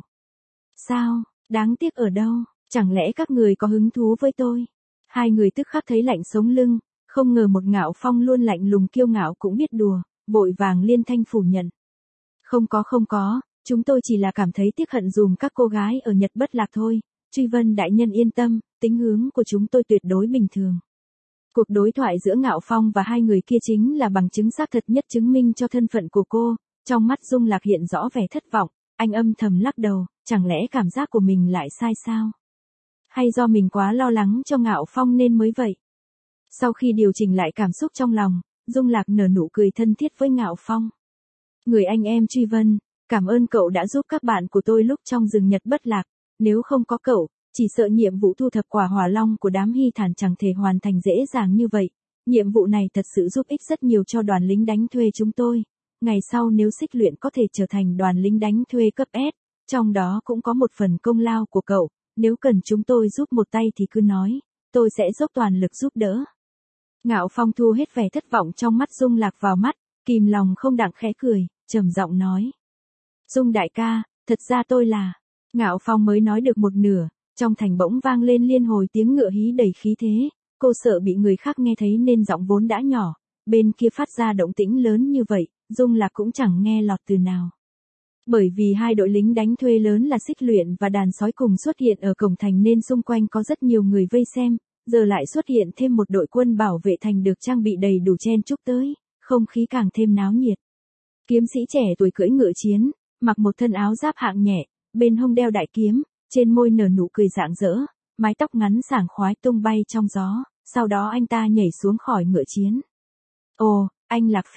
Sao, đáng tiếc ở đâu, chẳng lẽ các người có hứng thú với tôi? Hai người tức khắc thấy lạnh sống lưng, không ngờ một Ngạo Phong luôn lạnh lùng kiêu ngạo cũng biết đùa, vội vàng liên thanh phủ nhận. Không có, chúng tôi chỉ là cảm thấy tiếc hận dùm các cô gái ở Nhật Bất Lạc thôi, Truy Vân đại nhân yên tâm, tính hướng của chúng tôi tuyệt đối bình thường. Cuộc đối thoại giữa Ngạo Phong và hai người kia chính là bằng chứng xác thật nhất chứng minh cho thân phận của cô, trong mắt Dung Lạc hiện rõ vẻ thất vọng, anh âm thầm lắc đầu, chẳng lẽ cảm giác của mình lại sai sao? Hay do mình quá lo lắng cho Ngạo Phong nên mới vậy? Sau khi điều chỉnh lại cảm xúc trong lòng, Dung Lạc nở nụ cười thân thiết với Ngạo Phong. Người anh em Truy Vân, cảm ơn cậu đã giúp các bạn của tôi lúc trong rừng Nhật Bất Lạc, nếu không có cậu, chỉ sợ nhiệm vụ thu thập quả hỏa long của đám Hy Thản chẳng thể hoàn thành dễ dàng như vậy. Nhiệm vụ này thật sự giúp ích rất nhiều cho đoàn lính đánh thuê chúng tôi. Ngày sau nếu xích luyện có thể trở thành đoàn lính đánh thuê cấp S, trong đó cũng có một phần công lao của cậu, nếu cần chúng tôi giúp một tay thì cứ nói, tôi sẽ dốc toàn lực giúp đỡ. Ngạo Phong thu hết vẻ thất vọng trong mắt Dung Lạc vào mắt, kìm lòng không đặng khẽ cười, trầm giọng nói. Dung đại ca, thật ra tôi là... Ngạo Phong mới nói được một nửa, trong thành bỗng vang lên liên hồi tiếng ngựa hí đầy khí thế, cô sợ bị người khác nghe thấy nên giọng vốn đã nhỏ, bên kia phát ra động tĩnh lớn như vậy, Dung Lạc cũng chẳng nghe lọt từ nào. Bởi vì hai đội lính đánh thuê lớn là xích luyện và đàn sói cùng xuất hiện ở cổng thành nên xung quanh có rất nhiều người vây xem, giờ lại xuất hiện thêm một đội quân bảo vệ thành được trang bị đầy đủ chen chúc tới, không khí càng thêm náo nhiệt. Kiếm sĩ trẻ tuổi cưỡi ngựa chiến, mặc một thân áo giáp hạng nhẹ, bên hông đeo đại kiếm, trên môi nở nụ cười rạng rỡ, mái tóc ngắn sảng khoái tung bay trong gió, sau đó anh ta nhảy xuống khỏi ngựa chiến. Ồ, anh Lạc Phi,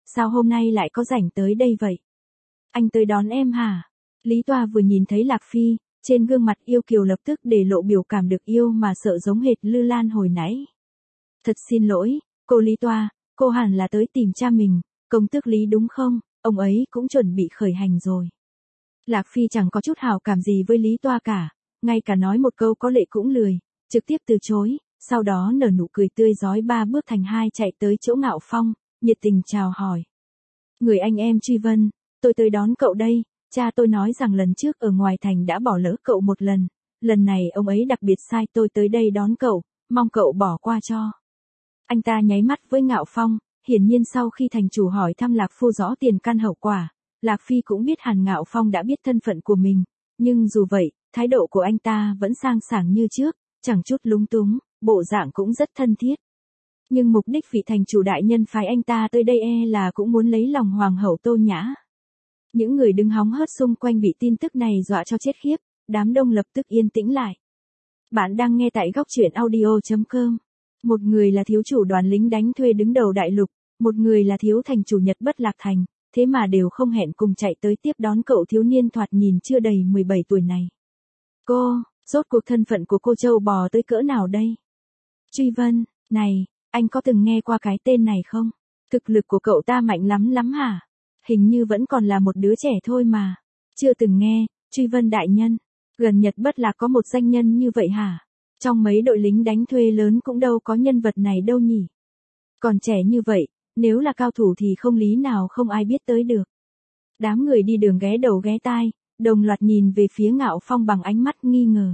sao hôm nay lại có rảnh tới đây vậy? Anh tới đón em hả? Lý Toa vừa nhìn thấy Lạc Phi, trên gương mặt yêu kiều lập tức để lộ biểu cảm được yêu mà sợ giống hệt Lư Lan hồi nãy. Thật xin lỗi, cô Lý Toa, cô hẳn là tới tìm cha mình, công tước Lý đúng không? Ông ấy cũng chuẩn bị khởi hành rồi. Lạc Phi chẳng có chút hảo cảm gì với Lý Toa cả, ngay cả nói một câu có lệ cũng lười, trực tiếp từ chối, sau đó nở nụ cười tươi rói 3 bước thành 2 chạy tới chỗ Ngạo Phong, nhiệt tình chào hỏi. Người anh em Truy Vân, tôi tới đón cậu đây, cha tôi nói rằng lần trước ở ngoài thành đã bỏ lỡ cậu một lần này ông ấy đặc biệt sai tôi tới đây đón cậu, mong cậu bỏ qua cho. Anh ta nháy mắt với Ngạo Phong, hiển nhiên sau khi thành chủ hỏi thăm Lạc Phu rõ tiền căn hậu quả, Lạc Phi cũng biết hẳn Ngạo Phong đã biết thân phận của mình, nhưng dù vậy, thái độ của anh ta vẫn sang sảng như trước, chẳng chút lúng túng, bộ dạng cũng rất thân thiết. Nhưng mục đích vị thành chủ đại nhân phái anh ta tới đây là cũng muốn lấy lòng hoàng hậu Tô Nhã. Những người đứng hóng hớt xung quanh bị tin tức này dọa cho chết khiếp, đám đông lập tức yên tĩnh lại. Bạn đang nghe tại góc truyện audio.com. Một người là thiếu chủ đoàn lính đánh thuê đứng đầu đại lục, một người là thiếu thành chủ Nhật Bất Lạc Thành, thế mà đều không hẹn cùng chạy tới tiếp đón cậu thiếu niên thoạt nhìn chưa đầy 17 tuổi này. Cô, rốt cuộc thân phận của cô trâu bò tới cỡ nào đây? Truy Vân, này, anh có từng nghe qua cái tên này không? Thực lực của cậu ta mạnh lắm lắm hả? Hình như vẫn còn là một đứa trẻ thôi mà. Chưa từng nghe, Truy Vân đại nhân. Gần Nhật Bất Lạc có một danh nhân như vậy hả? Trong mấy đội lính đánh thuê lớn cũng đâu có nhân vật này đâu nhỉ? Còn trẻ như vậy, nếu là cao thủ thì không lý nào không ai biết tới được. Đám người đi đường ghé đầu ghé tai, đồng loạt nhìn về phía Ngạo Phong bằng ánh mắt nghi ngờ.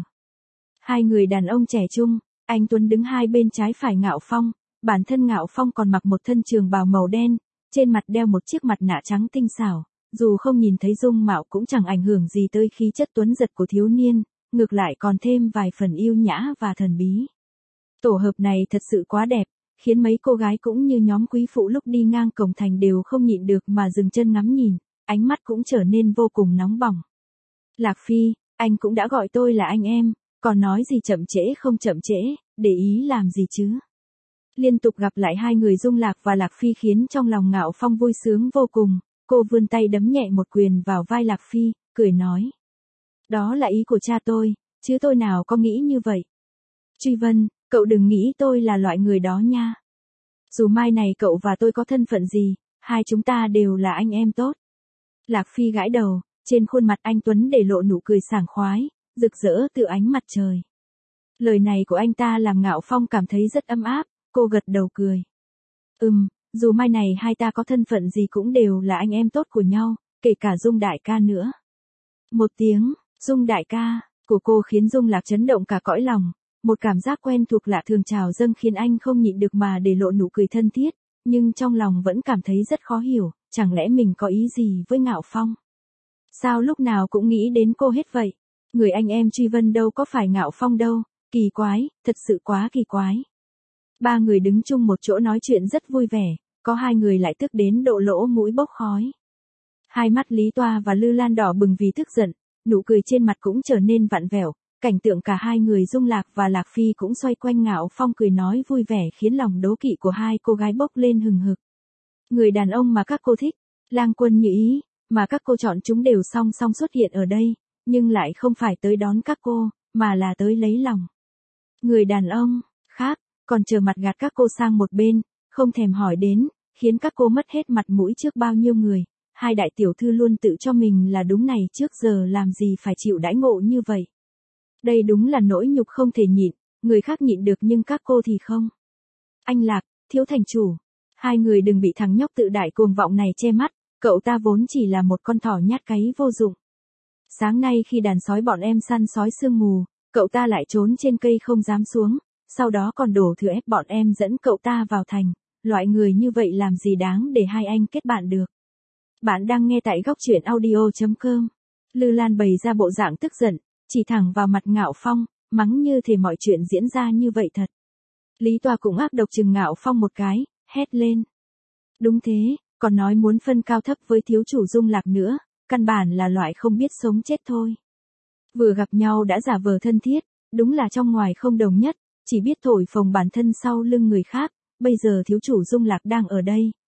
Hai người đàn ông trẻ trung, anh Tuấn đứng hai bên trái phải Ngạo Phong, bản thân Ngạo Phong còn mặc một thân trường bào màu đen, trên mặt đeo một chiếc mặt nạ trắng tinh xảo, dù không nhìn thấy dung mạo cũng chẳng ảnh hưởng gì tới khí chất tuấn giật của thiếu niên, ngược lại còn thêm vài phần yêu nhã và thần bí. Tổ hợp này thật sự quá đẹp, khiến mấy cô gái cũng như nhóm quý phụ lúc đi ngang cổng thành đều không nhịn được mà dừng chân ngắm nhìn, ánh mắt cũng trở nên vô cùng nóng bỏng. Lạc Phi, anh cũng đã gọi tôi là anh em, còn nói gì chậm trễ không chậm trễ, để ý làm gì chứ? Liên tục gặp lại hai người Dung Lạc và Lạc Phi khiến trong lòng Ngạo Phong vui sướng vô cùng, cô vươn tay đấm nhẹ một quyền vào vai Lạc Phi, cười nói. Đó là ý của cha tôi, chứ tôi nào có nghĩ như vậy. Truy Vân, cậu đừng nghĩ tôi là loại người đó nha. Dù mai này cậu và tôi có thân phận gì, hai chúng ta đều là anh em tốt. Lạc Phi gãi đầu, trên khuôn mặt anh Tuấn để lộ nụ cười sảng khoái, rực rỡ tựa ánh mặt trời. Lời này của anh ta làm Ngạo Phong cảm thấy rất ấm áp, cô gật đầu cười. Dù mai này hai ta có thân phận gì cũng đều là anh em tốt của nhau, kể cả Dung đại ca nữa. Một tiếng, Dung đại ca, của cô khiến Dung Lạc chấn động cả cõi lòng, một cảm giác quen thuộc lạ thường trào dâng khiến anh không nhịn được mà để lộ nụ cười thân thiết, nhưng trong lòng vẫn cảm thấy rất khó hiểu, chẳng lẽ mình có ý gì với Ngạo Phong? Sao lúc nào cũng nghĩ đến cô hết vậy? Người anh em Truy Vân đâu có phải Ngạo Phong đâu, kỳ quái, thật sự quá kỳ quái. Ba người đứng chung một chỗ nói chuyện rất vui vẻ, có hai người lại tức đến độ lỗ mũi bốc khói. Hai mắt Lý Toa và Lư Lan đỏ bừng vì tức giận, nụ cười trên mặt cũng trở nên vặn vẹo, cảnh tượng cả hai người Dung Lạc và Lạc Phi cũng xoay quanh Ngạo Phong cười nói vui vẻ khiến lòng đố kỵ của hai cô gái bốc lên hừng hực. Người đàn ông mà các cô thích, lang quân như ý, mà các cô chọn chúng đều song song xuất hiện ở đây, nhưng lại không phải tới đón các cô, mà là tới lấy lòng. Người đàn ông khác, còn chờ mặt gạt các cô sang một bên, không thèm hỏi đến, khiến các cô mất hết mặt mũi trước bao nhiêu người. Hai đại tiểu thư luôn tự cho mình là đúng này trước giờ làm gì phải chịu đãi ngộ như vậy. Đây đúng là nỗi nhục không thể nhịn, người khác nhịn được nhưng các cô thì không. Anh Lạc, thiếu thành chủ, hai người đừng bị thằng nhóc tự đại cuồng vọng này che mắt, cậu ta vốn chỉ là một con thỏ nhát cáy vô dụng. Sáng nay khi đàn sói bọn em săn sói sương mù, cậu ta lại trốn trên cây không dám xuống, sau đó còn đổ thừa ép bọn em dẫn cậu ta vào thành, loại người như vậy làm gì đáng để hai anh kết bạn được. Bạn đang nghe tại góc truyện audio.com. Lư Lan bày ra bộ dạng tức giận, chỉ thẳng vào mặt Ngạo Phong, mắng như thể mọi chuyện diễn ra như vậy thật. Lý Toa cũng ác độc chừng Ngạo Phong một cái, hét lên. Đúng thế, còn nói muốn phân cao thấp với thiếu chủ Dung Lạc nữa, căn bản là loại không biết sống chết thôi. Vừa gặp nhau đã giả vờ thân thiết, đúng là trong ngoài không đồng nhất, chỉ biết thổi phồng bản thân sau lưng người khác, bây giờ thiếu chủ Dung Lạc đang ở đây,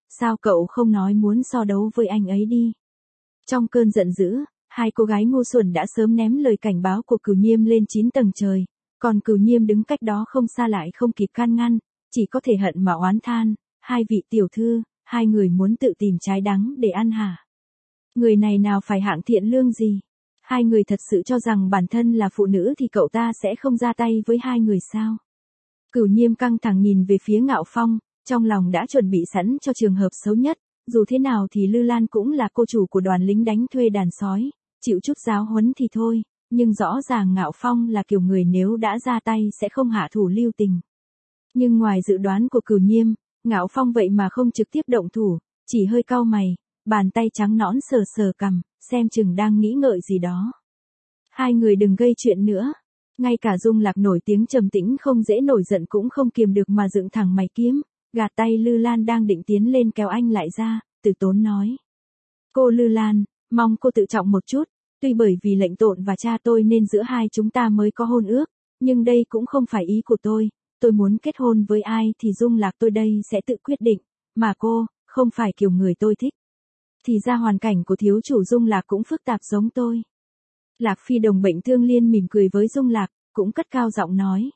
sao cậu không nói muốn so đấu với anh ấy đi. Trong cơn giận dữ, hai cô gái ngu xuẩn đã sớm ném lời cảnh báo của Cửu Nhiêm lên 9 tầng trời, còn Cửu Nhiêm đứng cách đó không xa lại không kịp can ngăn, chỉ có thể hận mà oán than, hai vị tiểu thư, hai người muốn tự tìm trái đắng để ăn hả? Người này nào phải hạng thiện lương gì? Hai người thật sự cho rằng bản thân là phụ nữ thì cậu ta sẽ không ra tay với hai người sao? Cửu Nhiêm căng thẳng nhìn về phía Ngạo Phong, trong lòng đã chuẩn bị sẵn cho trường hợp xấu nhất, dù thế nào thì Lư Lan cũng là cô chủ của đoàn lính đánh thuê đàn sói, chịu chút giáo huấn thì thôi, nhưng rõ ràng Ngạo Phong là kiểu người nếu đã ra tay sẽ không hạ thủ lưu tình. Nhưng ngoài dự đoán của Cửu Nhiêm, Ngạo Phong vậy mà không trực tiếp động thủ, chỉ hơi cau mày, bàn tay trắng nõn sờ sờ cằm, xem chừng đang nghĩ ngợi gì đó. Hai người đừng gây chuyện nữa. Ngay cả Dung Lạc nổi tiếng trầm tĩnh không dễ nổi giận cũng không kiềm được mà dựng thẳng mày kiếm, gạt tay Lư Lan đang định tiến lên kéo anh lại ra, từ tốn nói. Cô Lư Lan, mong cô tự trọng một chút, tuy bởi vì lệnh tộn và cha tôi nên giữa hai chúng ta mới có hôn ước, nhưng đây cũng không phải ý của tôi muốn kết hôn với ai thì Dung Lạc tôi đây sẽ tự quyết định, mà cô, không phải kiểu người tôi thích. Thì ra hoàn cảnh của thiếu chủ Dung Lạc cũng phức tạp giống tôi. Lạc Phi đồng bệnh Thương Liên mỉm cười với Dung Lạc, cũng cất cao giọng nói.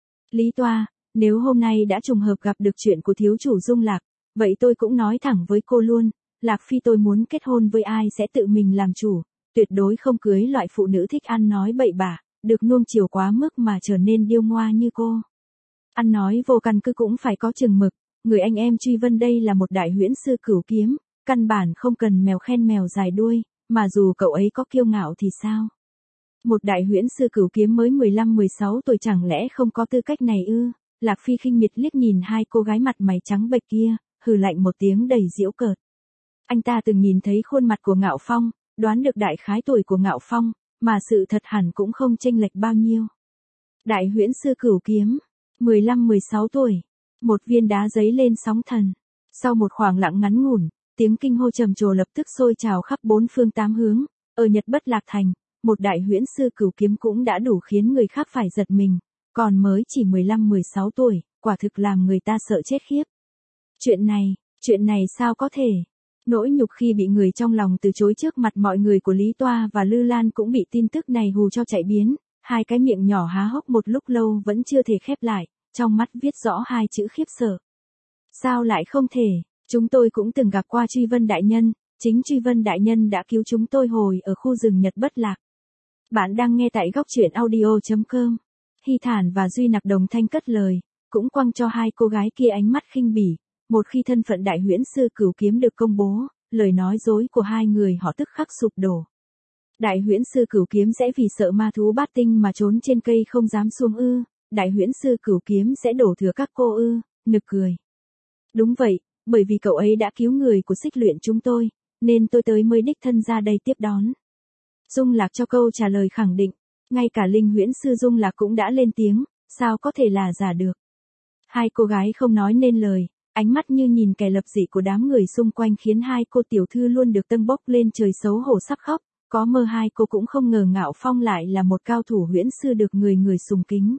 Lý Toa, nếu hôm nay đã trùng hợp gặp được chuyện của thiếu chủ Dung Lạc, vậy tôi cũng nói thẳng với cô luôn, Lạc Phi tôi muốn kết hôn với ai sẽ tự mình làm chủ, tuyệt đối không cưới loại phụ nữ thích ăn nói bậy bạ, được nuông chiều quá mức mà trở nên điêu ngoa như cô. Ăn nói vô căn cứ cũng phải có chừng mực, người anh em Truy Vân đây là một đại huyễn sư cửu kiếm, căn bản không cần mèo khen mèo dài đuôi, mà dù cậu ấy có kiêu ngạo thì sao? Một đại huyễn sư cửu kiếm mới 15-16 tuổi chẳng lẽ không có tư cách này ư? Lạc Phi khinh miệt liếc nhìn hai cô gái mặt mày trắng bệch kia, hừ lạnh một tiếng đầy giễu cợt. Anh ta từng nhìn thấy khuôn mặt của Ngạo Phong, đoán được đại khái tuổi của Ngạo Phong, mà sự thật hẳn cũng không chênh lệch bao nhiêu. Đại huyễn sư cửu kiếm, 15-16 tuổi, một viên đá giấy lên sóng thần. Sau một khoảng lặng ngắn ngủn, tiếng kinh hô trầm trồ lập tức sôi trào khắp bốn phương tám hướng, ở Nhật Bất Lạc Thành, một đại huyễn sư cửu kiếm cũng đã đủ khiến người khác phải giật mình, còn mới chỉ 15-16 tuổi, quả thực làm người ta sợ chết khiếp. Chuyện này sao có thể? Nỗi nhục khi bị người trong lòng từ chối trước mặt mọi người của Lý Toa và Lư Lan cũng bị tin tức này hù cho chạy biến, hai cái miệng nhỏ há hốc một lúc lâu vẫn chưa thể khép lại, trong mắt viết rõ hai chữ khiếp sợ. Sao lại không thể? Chúng tôi cũng từng gặp qua Truy Vân đại nhân, chính Truy Vân đại nhân đã cứu chúng tôi hồi ở khu rừng Nhật Bất Lạc. Bạn đang nghe tại góc truyện audio.com. Hy Thản và Duy Nặc đồng thanh cất lời, cũng quăng cho hai cô gái kia ánh mắt khinh bỉ. Một khi thân phận đại huyễn sư cửu kiếm được công bố, lời nói dối của hai người họ tức khắc sụp đổ. Đại huyễn sư cửu kiếm sẽ vì sợ ma thú bát tinh mà trốn trên cây không dám xuống ư? Đại huyễn sư cửu kiếm sẽ đổ thừa các cô ư? Nực cười. Đúng vậy, bởi vì cậu ấy đã cứu người của Xích Luyện chúng tôi, nên tôi tới mới đích thân ra đây tiếp đón. Dung Lạc cho câu trả lời khẳng định, ngay cả linh huyễn sư Dung Lạc cũng đã lên tiếng, sao có thể là giả được. Hai cô gái không nói nên lời, ánh mắt như nhìn kẻ lập dị của đám người xung quanh khiến hai cô tiểu thư luôn được tâng bốc lên trời xấu hổ sắp khóc, có mơ hai cô cũng không ngờ Ngạo Phong lại là một cao thủ huyễn sư được người người sùng kính.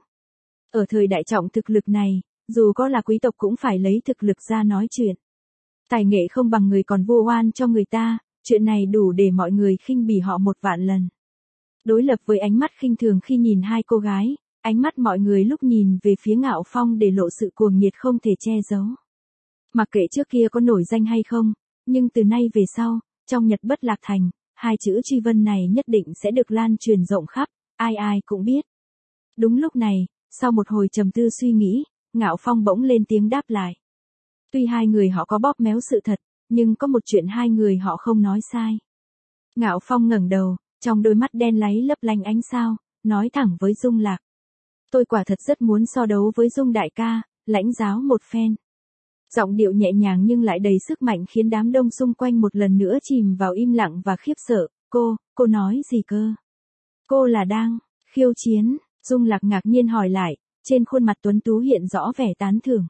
Ở thời đại trọng thực lực này, dù có là quý tộc cũng phải lấy thực lực ra nói chuyện. Tài nghệ không bằng người còn vu oan cho người ta, chuyện này đủ để mọi người khinh bỉ họ 1.000.000 lần. Đối lập với ánh mắt khinh thường khi nhìn hai cô gái, ánh mắt mọi người lúc nhìn về phía Ngạo Phong để lộ sự cuồng nhiệt không thể che giấu. Mặc kệ trước kia có nổi danh hay không, nhưng từ nay về sau, trong Nhật Bất Lạc Thành, hai chữ Truy Vân này nhất định sẽ được lan truyền rộng khắp, ai ai cũng biết. Đúng lúc này, sau một hồi trầm tư suy nghĩ, Ngạo Phong bỗng lên tiếng đáp lại. Tuy hai người họ có bóp méo sự thật, nhưng có một chuyện hai người họ không nói sai. Ngạo Phong ngẩng đầu, trong đôi mắt đen láy lấp lánh ánh sao, nói thẳng với Dung Lạc. Tôi quả thật rất muốn so đấu với Dung đại ca, lãnh giáo một phen. Giọng điệu nhẹ nhàng nhưng lại đầy sức mạnh khiến đám đông xung quanh một lần nữa chìm vào im lặng và khiếp sợ. Cô nói gì cơ? Cô là đang khiêu chiến? Dung Lạc ngạc nhiên hỏi lại, trên khuôn mặt tuấn tú hiện rõ vẻ tán thưởng.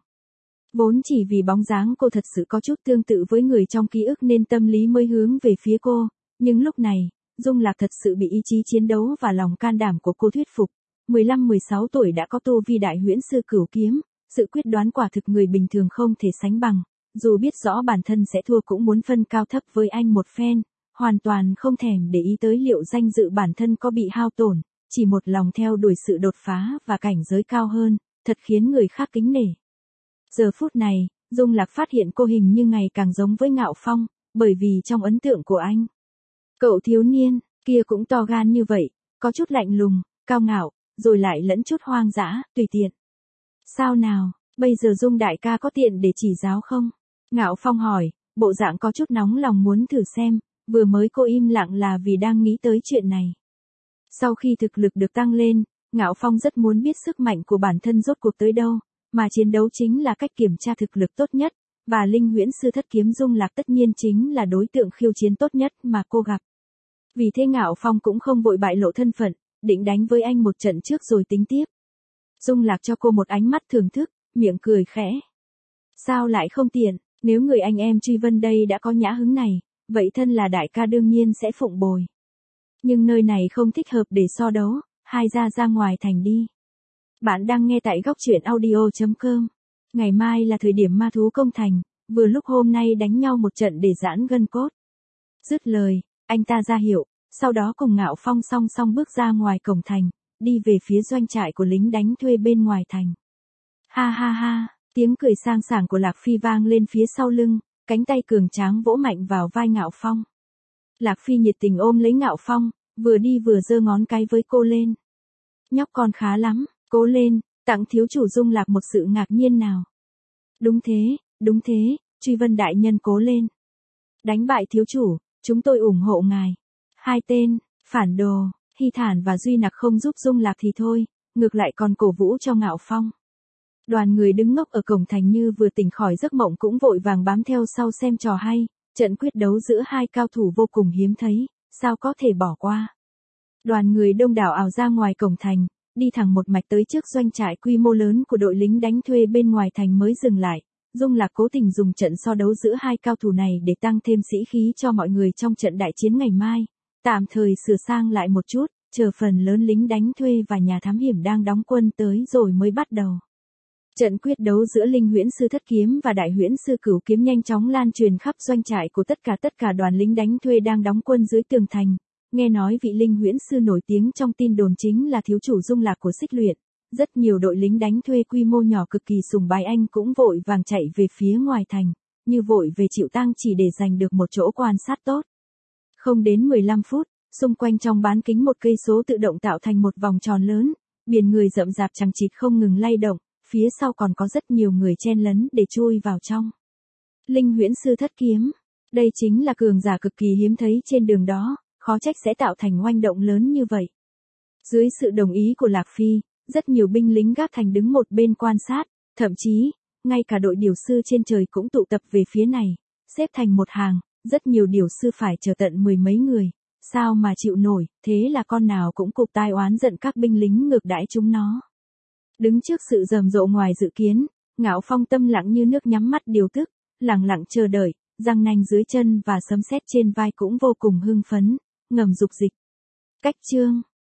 Vốn chỉ vì bóng dáng cô thật sự có chút tương tự với người trong ký ức nên tâm lý mới hướng về phía cô, nhưng lúc này, Dung Lạc thật sự bị ý chí chiến đấu và lòng can đảm của cô thuyết phục. 15-16 tuổi đã có tu vi đại huyễn sư cửu kiếm, sự quyết đoán quả thực người bình thường không thể sánh bằng, dù biết rõ bản thân sẽ thua cũng muốn phân cao thấp với anh một phen, hoàn toàn không thèm để ý tới liệu danh dự bản thân có bị hao tổn, chỉ một lòng theo đuổi sự đột phá và cảnh giới cao hơn, thật khiến người khác kính nể. Giờ phút này, Dung Lạc phát hiện cô hình như ngày càng giống với Ngạo Phong, bởi vì trong ấn tượng của anh, cậu thiếu niên kia cũng to gan như vậy, có chút lạnh lùng, cao ngạo, rồi lại lẫn chút hoang dã, tùy tiện. Sao nào, bây giờ Dung đại ca có tiện để chỉ giáo không? Ngạo Phong hỏi, bộ dạng có chút nóng lòng muốn thử xem, vừa mới cô im lặng là vì đang nghĩ tới chuyện này. Sau khi thực lực được tăng lên, Ngạo Phong rất muốn biết sức mạnh của bản thân rốt cuộc tới đâu, mà chiến đấu chính là cách kiểm tra thực lực tốt nhất, và Linh Huyễn Sư Thất Kiếm Dung Lạc tất nhiên chính là đối tượng khiêu chiến tốt nhất mà cô gặp. Vì thế Ngạo Phong cũng không vội bại lộ thân phận, định đánh với anh một trận trước rồi tính tiếp. Dung Lạc cho cô một ánh mắt thưởng thức, miệng cười khẽ. Sao lại không tiện, nếu người anh em Truy Vân đây đã có nhã hứng này, vậy thân là đại ca đương nhiên sẽ phụng bồi. Nhưng nơi này không thích hợp để so đấu, hai ra ngoài thành đi. Bạn đang nghe tại góc truyện audio.com. Ngày mai là thời điểm ma thú công thành, vừa lúc hôm nay đánh nhau một trận để giãn gân cốt. Dứt lời, anh ta ra hiệu, sau đó cùng Ngạo Phong song song bước ra ngoài cổng thành, đi về phía doanh trại của lính đánh thuê bên ngoài thành. Ha ha ha, tiếng cười sang sảng của Lạc Phi vang lên phía sau lưng, cánh tay cường tráng vỗ mạnh vào vai Ngạo Phong. Lạc Phi nhiệt tình ôm lấy Ngạo Phong, vừa đi vừa giơ ngón cái với cô lên. Nhóc con khá lắm, cố lên, tặng thiếu chủ Dung Lạc một sự ngạc nhiên nào. Đúng thế, Truy Vân đại nhân cố lên. Đánh bại thiếu chủ, chúng tôi ủng hộ ngài. Hai tên, phản đồ, Hy Thản và Duy Nặc không giúp Dung Lạc thì thôi, ngược lại còn cổ vũ cho Ngạo Phong. Đoàn người đứng ngốc ở cổng thành như vừa tỉnh khỏi giấc mộng cũng vội vàng bám theo sau xem trò hay, trận quyết đấu giữa hai cao thủ vô cùng hiếm thấy, sao có thể bỏ qua. Đoàn người đông đảo ào ra ngoài cổng thành, đi thẳng một mạch tới trước doanh trại quy mô lớn của đội lính đánh thuê bên ngoài thành mới dừng lại. Dung Lạc cố tình dùng trận so đấu giữa hai cao thủ này để tăng thêm sĩ khí cho mọi người trong trận đại chiến ngày mai, tạm thời sửa sang lại một chút, chờ phần lớn lính đánh thuê và nhà thám hiểm đang đóng quân tới rồi mới bắt đầu. Trận quyết đấu giữa Linh Huyễn Sư Thất Kiếm và Đại Huyễn Sư Cửu Kiếm nhanh chóng lan truyền khắp doanh trại của tất cả đoàn lính đánh thuê đang đóng quân dưới tường thành. Nghe nói vị Linh Huyễn Sư nổi tiếng trong tin đồn chính là thiếu chủ Dung Lạc của Xích Luyện. Rất nhiều đội lính đánh thuê quy mô nhỏ cực kỳ sùng bái anh cũng vội vàng chạy về phía ngoài thành, như vội về chịu tang chỉ để giành được một chỗ quan sát tốt. Không đến 15 phút, xung quanh trong bán kính một cây số tự động tạo thành một vòng tròn lớn, biển người rậm rạp chằng chịt không ngừng lay động, phía sau còn có rất nhiều người chen lấn để chui vào trong. Linh Huyễn Sư Thất Kiếm, đây chính là cường giả cực kỳ hiếm thấy trên đường đó, khó trách sẽ tạo thành oanh động lớn như vậy. Dưới sự đồng ý của Lạc Phi, rất nhiều binh lính gác thành đứng một bên quan sát, thậm chí, ngay cả đội điểu sư trên trời cũng tụ tập về phía này, xếp thành một hàng, rất nhiều điểu sư phải chờ tận 10 mấy người, sao mà chịu nổi, thế là con nào cũng cụp tai oán giận các binh lính ngược đãi chúng nó. Đứng trước sự rầm rộ ngoài dự kiến, Ngạo Phong tâm lặng như nước nhắm mắt điều tức, lặng lặng chờ đợi, răng nanh dưới chân và sấm sét trên vai cũng vô cùng hưng phấn, ngầm dục dịch. Cách chương